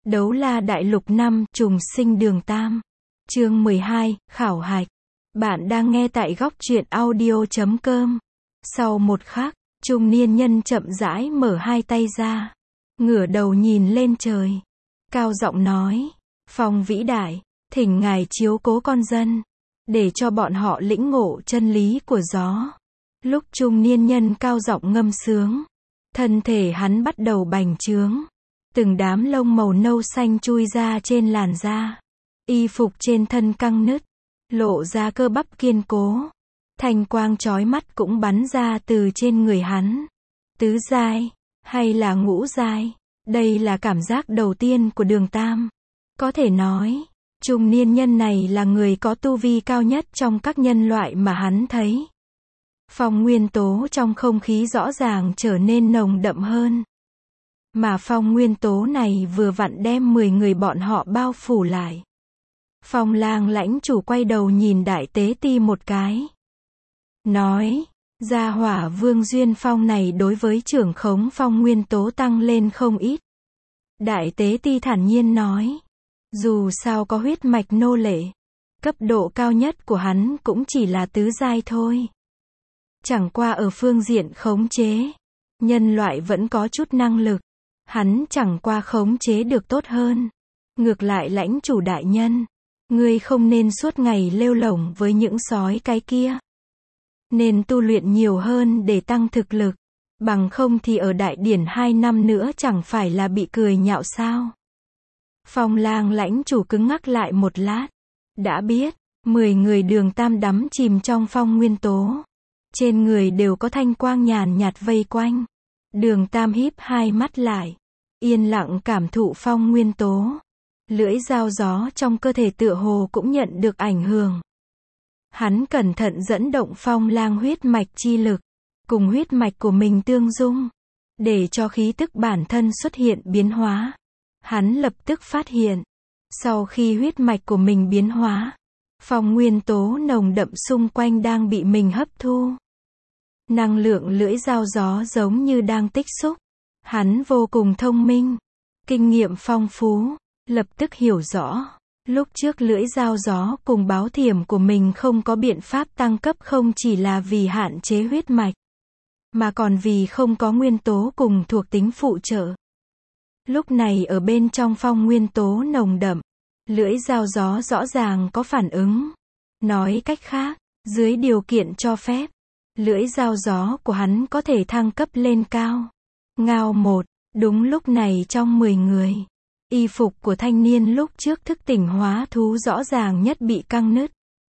Đấu la đại lục 5, trùng sinh đường Tam. Chương 12, khảo hạch. Bạn đang nghe tại góc truyện audio.com. Sau một khắc, trung niên nhân chậm rãi mở hai tay ra, ngửa đầu nhìn lên trời, cao giọng nói: Phong vĩ đại, thỉnh ngài chiếu cố con dân, để cho bọn họ lĩnh ngộ chân lý của gió. Lúc trung niên nhân cao giọng ngâm sướng, thân thể hắn bắt đầu bành trướng. Từng đám lông màu nâu xanh chui ra trên làn da. Y phục trên thân căng nứt, lộ ra cơ bắp kiên cố. Thanh quang chói mắt cũng bắn ra từ trên người hắn. Tứ giai, hay là ngũ giai, đây là cảm giác đầu tiên của đường Tam. Có thể nói, trung niên nhân này là người có tu vi cao nhất trong các nhân loại mà hắn thấy. Phong nguyên tố trong không khí rõ ràng trở nên nồng đậm hơn. Mà phong nguyên tố này vừa vặn đem 10 người bọn họ bao phủ lại. Phong lang lãnh chủ quay đầu nhìn đại tế ti một cái. Nói, gia hỏa Vương Duyên Phong này đối với trưởng khống phong nguyên tố tăng lên không ít. Đại tế ti thản nhiên nói, dù sao có huyết mạch nô lệ, cấp độ cao nhất của hắn cũng chỉ là tứ giai thôi. Chẳng qua ở phương diện khống chế, nhân loại vẫn có chút năng lực. Hắn chẳng qua khống chế được tốt hơn. Ngược lại lãnh chủ đại nhân, ngươi không nên suốt ngày lêu lổng với những sói cái kia. Nên tu luyện nhiều hơn để tăng thực lực. Bằng không thì ở đại điển 2 năm nữa chẳng phải là bị cười nhạo sao. Phong lang lãnh chủ cứng ngắc lại một lát. Đã biết, 10 người đường Tam đắm chìm trong phong nguyên tố. Trên người đều có thanh quang nhàn nhạt vây quanh. Đường Tam híp hai mắt lại, yên lặng cảm thụ phong nguyên tố. Lưỡi dao gió trong cơ thể tựa hồ cũng nhận được ảnh hưởng. Hắn cẩn thận dẫn động phong lang huyết mạch chi lực, cùng huyết mạch của mình tương dung, để cho khí tức bản thân xuất hiện biến hóa. Hắn lập tức phát hiện, sau khi huyết mạch của mình biến hóa, phong nguyên tố nồng đậm xung quanh đang bị mình hấp thu. Năng lượng lưỡi dao gió giống như đang tích xúc. Hắn vô cùng thông minh, kinh nghiệm phong phú, lập tức hiểu rõ. Lúc trước lưỡi dao gió cùng báo thiểm của mình không có biện pháp tăng cấp không chỉ là vì hạn chế huyết mạch, mà còn vì không có nguyên tố cùng thuộc tính phụ trợ. Lúc này ở bên trong phong nguyên tố nồng đậm, lưỡi dao gió rõ ràng có phản ứng. Nói cách khác, dưới điều kiện cho phép, lưỡi dao gió của hắn có thể thăng cấp lên cao. Ngao một, đúng lúc này trong 10 người, y phục của thanh niên lúc trước thức tỉnh hóa thú rõ ràng nhất bị căng nứt.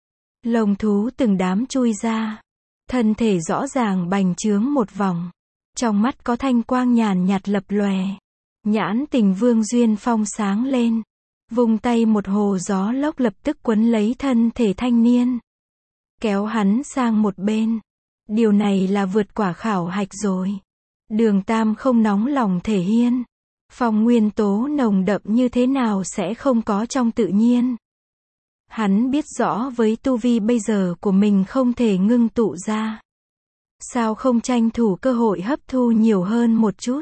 Lông thú từng đám chui ra, thân thể rõ ràng bành trướng một vòng. Trong mắt có thanh quang nhàn nhạt lập lòe. Nhãn tình Vương Duyên Phong sáng lên. Vung tay một hồ gió lốc lập tức quấn lấy thân thể thanh niên, kéo hắn sang một bên. Điều này là vượt quả khảo hạch rồi. Đường Tam không nóng lòng thể hiện. Phong nguyên tố nồng đậm như thế nào sẽ không có trong tự nhiên. Hắn biết rõ với tu vi bây giờ của mình không thể ngưng tụ ra. Sao không tranh thủ cơ hội hấp thu nhiều hơn một chút.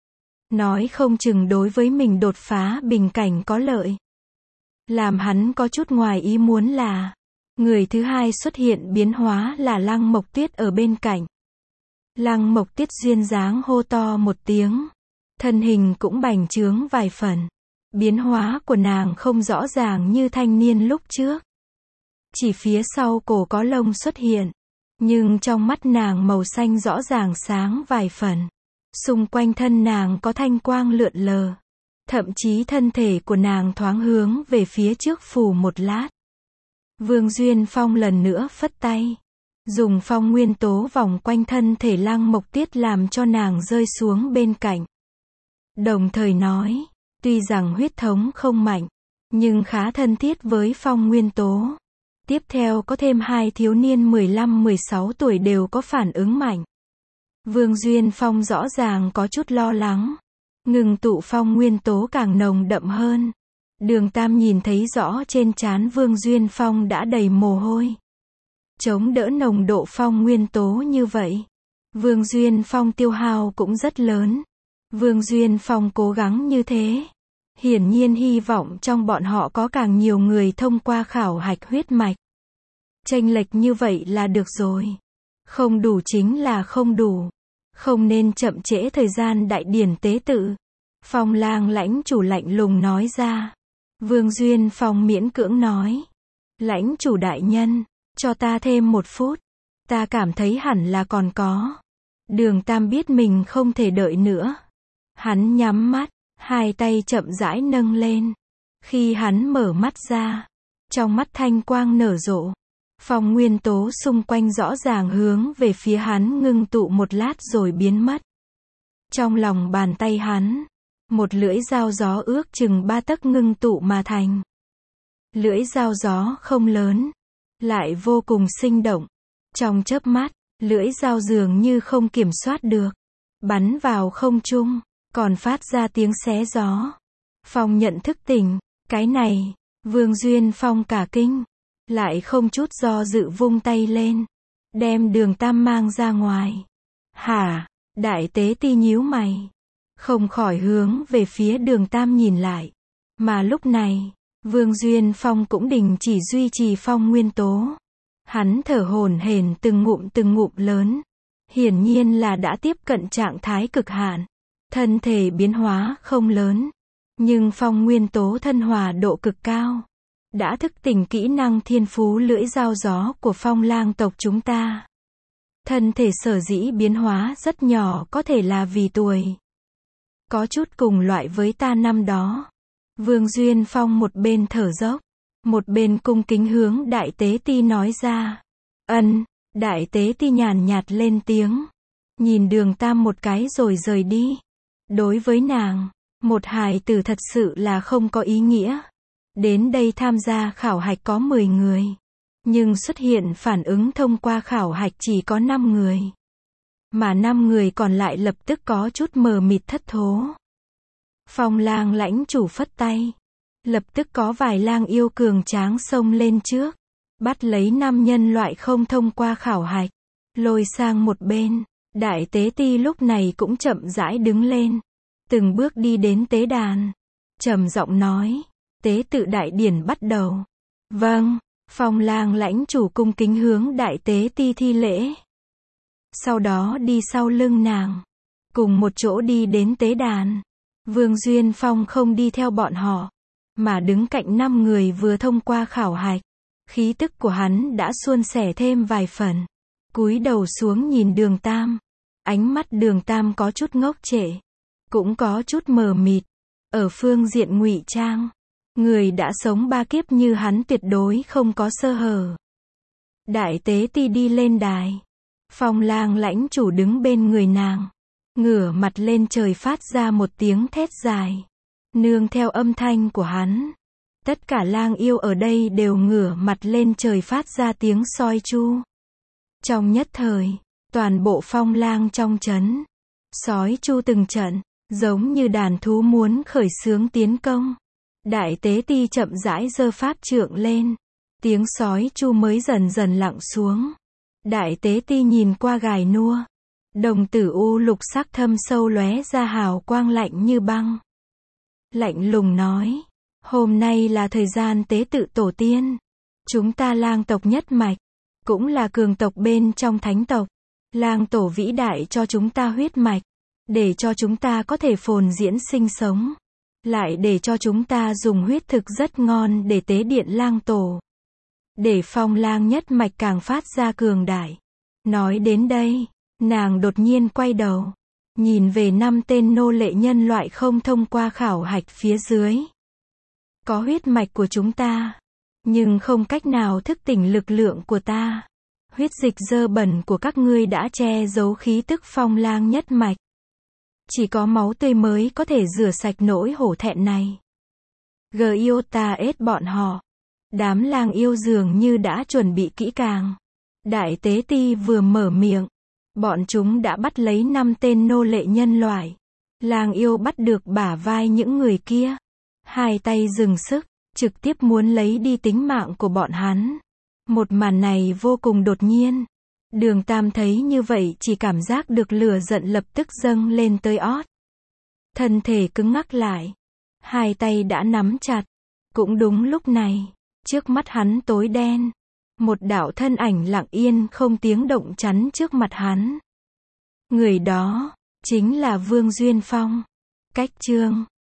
Nói không chừng đối với mình đột phá bình cảnh có lợi. Làm hắn có chút ngoài ý muốn là, người thứ hai xuất hiện biến hóa là Lăng Mộc Tuyết ở bên cạnh. Lăng Mộc Tuyết duyên dáng hô to một tiếng. Thân hình cũng bành trướng vài phần. Biến hóa của nàng không rõ ràng như thanh niên lúc trước. Chỉ phía sau cổ có lông xuất hiện. Nhưng trong mắt nàng màu xanh rõ ràng sáng vài phần. Xung quanh thân nàng có thanh quang lượn lờ. Thậm chí thân thể của nàng thoáng hướng về phía trước phủ một lát. Vương Duyên Phong lần nữa phất tay, dùng phong nguyên tố vòng quanh thân thể Lăng Mộc Tuyết làm cho nàng rơi xuống bên cạnh. Đồng thời nói, tuy rằng huyết thống không mạnh, nhưng khá thân thiết với phong nguyên tố. Tiếp theo có thêm 2 thiếu niên 15-16 tuổi đều có phản ứng mạnh. Vương Duyên Phong rõ ràng có chút lo lắng. Ngừng tụ phong nguyên tố càng nồng đậm hơn. Đường Tam nhìn thấy rõ trên trán Vương Duyên Phong đã đầy mồ hôi. Chống đỡ nồng độ phong nguyên tố như vậy, Vương Duyên Phong tiêu hao cũng rất lớn. Vương Duyên Phong cố gắng như thế, Hiển nhiên hy vọng trong bọn họ có càng nhiều người thông qua khảo hạch huyết mạch. Chênh lệch như vậy là được rồi. Không đủ chính là không đủ. Không nên chậm trễ thời gian đại điển tế tự. Phong Lang lãnh chủ lạnh lùng nói ra. Vương Duyên Phong miễn cưỡng nói. Lãnh chủ đại nhân, cho ta thêm 1 phút. Ta cảm thấy hẳn là còn có. Đường Tam biết mình không thể đợi nữa. Hắn nhắm mắt, 2 tay chậm rãi nâng lên. Khi hắn mở mắt ra, trong mắt thanh quang nở rộ. Phong nguyên tố xung quanh rõ ràng hướng về phía hắn ngưng tụ một lát rồi biến mất. Trong lòng bàn tay hắn, một lưỡi dao gió ước chừng 3 tấc ngưng tụ mà thành. Lưỡi dao gió không lớn, lại vô cùng sinh động. Trong chớp mắt, lưỡi dao dường như không kiểm soát được, bắn vào không trung, còn phát ra tiếng xé gió. Phong nhận thức tỉnh, cái này, Vương Duyên Phong cả kinh, lại không chút do dự vung tay lên, đem Đường Tam mang ra ngoài. Hả? Đại tế ti nhíu mày, không khỏi hướng về phía Đường Tam nhìn lại. Mà lúc này, Vương Duyên Phong cũng đình chỉ duy trì phong nguyên tố. Hắn thở hổn hển từng ngụm lớn. Hiển nhiên là đã tiếp cận trạng thái cực hạn. Thân thể biến hóa không lớn, nhưng phong nguyên tố thân hòa độ cực cao. Đã thức tỉnh kỹ năng thiên phú lưỡi dao gió của Phong Lang tộc chúng ta. Thân thể sở dĩ biến hóa rất nhỏ có thể là vì tuổi. Có chút cùng loại với ta năm đó. Vương Duyên Phong một bên thở dốc, một bên cung kính hướng Đại Tế Ti nói ra. Đại Tế Ti nhàn nhạt lên tiếng. Nhìn Đường Tam một cái rồi rời đi. Đối với nàng, một hài tử thật sự là không có ý nghĩa. Đến đây tham gia khảo hạch có 10 người. Nhưng xuất hiện phản ứng thông qua khảo hạch chỉ có 5 người. Mà 5 người còn lại lập tức có chút mờ mịt thất thố. Phong Lang lãnh chủ phất tay. Lập tức có vài lang yêu cường tráng xông lên trước. Bắt lấy 5 nhân loại không thông qua khảo hạch. Lôi sang một bên. Đại Tế Ti lúc này cũng chậm rãi đứng lên. Từng bước đi đến tế đàn. Trầm giọng nói. Tế tự đại điển bắt đầu. Vâng. Phong Lang lãnh chủ cung kính hướng Đại Tế Ti thi lễ. Sau đó đi sau lưng nàng. Cùng một chỗ đi đến tế đàn. Vương Duyên Phong không đi theo bọn họ. Mà đứng cạnh 5 người vừa thông qua khảo hạch. Khí tức của hắn đã suôn sẻ thêm vài phần. Cúi đầu xuống nhìn Đường Tam. Ánh mắt Đường Tam có chút ngốc trệ. Cũng có chút mờ mịt. Ở phương diện ngụy trang. Người đã sống 3 kiếp như hắn tuyệt đối không có sơ hở. Đại Tế Ti đi lên đài. Phong Lang lãnh chủ đứng bên người nàng. Ngửa mặt lên trời phát ra một tiếng thét dài. Nương theo âm thanh của hắn. Tất cả lang yêu ở đây đều ngửa mặt lên trời phát ra tiếng soi chu. Trong nhất thời, toàn bộ phong lang trong trấn. Sói chu từng trận, giống như đàn thú muốn khởi xướng tiến công. Đại Tế Ti chậm rãi giơ pháp trượng lên. Tiếng sói chu mới dần dần lặng xuống. Đại Tế Ti nhìn qua gài nua. Đồng tử u lục sắc thâm sâu lóe ra hào quang lạnh như băng. Lạnh lùng nói. Hôm nay là thời gian tế tự tổ tiên. Chúng ta lang tộc nhất mạch. Cũng là cường tộc bên trong thánh tộc. Lang tổ vĩ đại cho chúng ta huyết mạch. Để cho chúng ta có thể phồn diễn sinh sống. Lại để cho chúng ta dùng huyết thực rất ngon để tế điện lang tổ. Để phong lang nhất mạch càng phát ra cường đại. Nói đến đây, nàng đột nhiên quay đầu. Nhìn về 5 tên nô lệ nhân loại không thông qua khảo hạch phía dưới. Có huyết mạch của chúng ta. Nhưng không cách nào thức tỉnh lực lượng của ta. Huyết dịch dơ bẩn của các ngươi đã che giấu khí tức phong lang nhất mạch. Chỉ có máu tươi mới có thể rửa sạch nỗi hổ thẹn này. Giota ết bọn họ. Đám lang yêu dường như đã chuẩn bị kỹ càng. Đại Tế Ti vừa mở miệng. Bọn chúng đã bắt lấy 5 tên nô lệ nhân loại. Lang yêu bắt được bả vai những người kia. 2 tay dừng sức, trực tiếp muốn lấy đi tính mạng của bọn hắn. Một màn này vô cùng đột nhiên. Đường Tam thấy như vậy chỉ cảm giác được lửa giận lập tức dâng lên tới ót. Thân thể cứng ngắc lại. Hai tay đã nắm chặt. Cũng đúng lúc này, trước mắt hắn tối đen. Một đạo thân ảnh lặng yên không tiếng động chắn trước mặt hắn. Người đó, chính là Vương Duyên Phong. Cách chương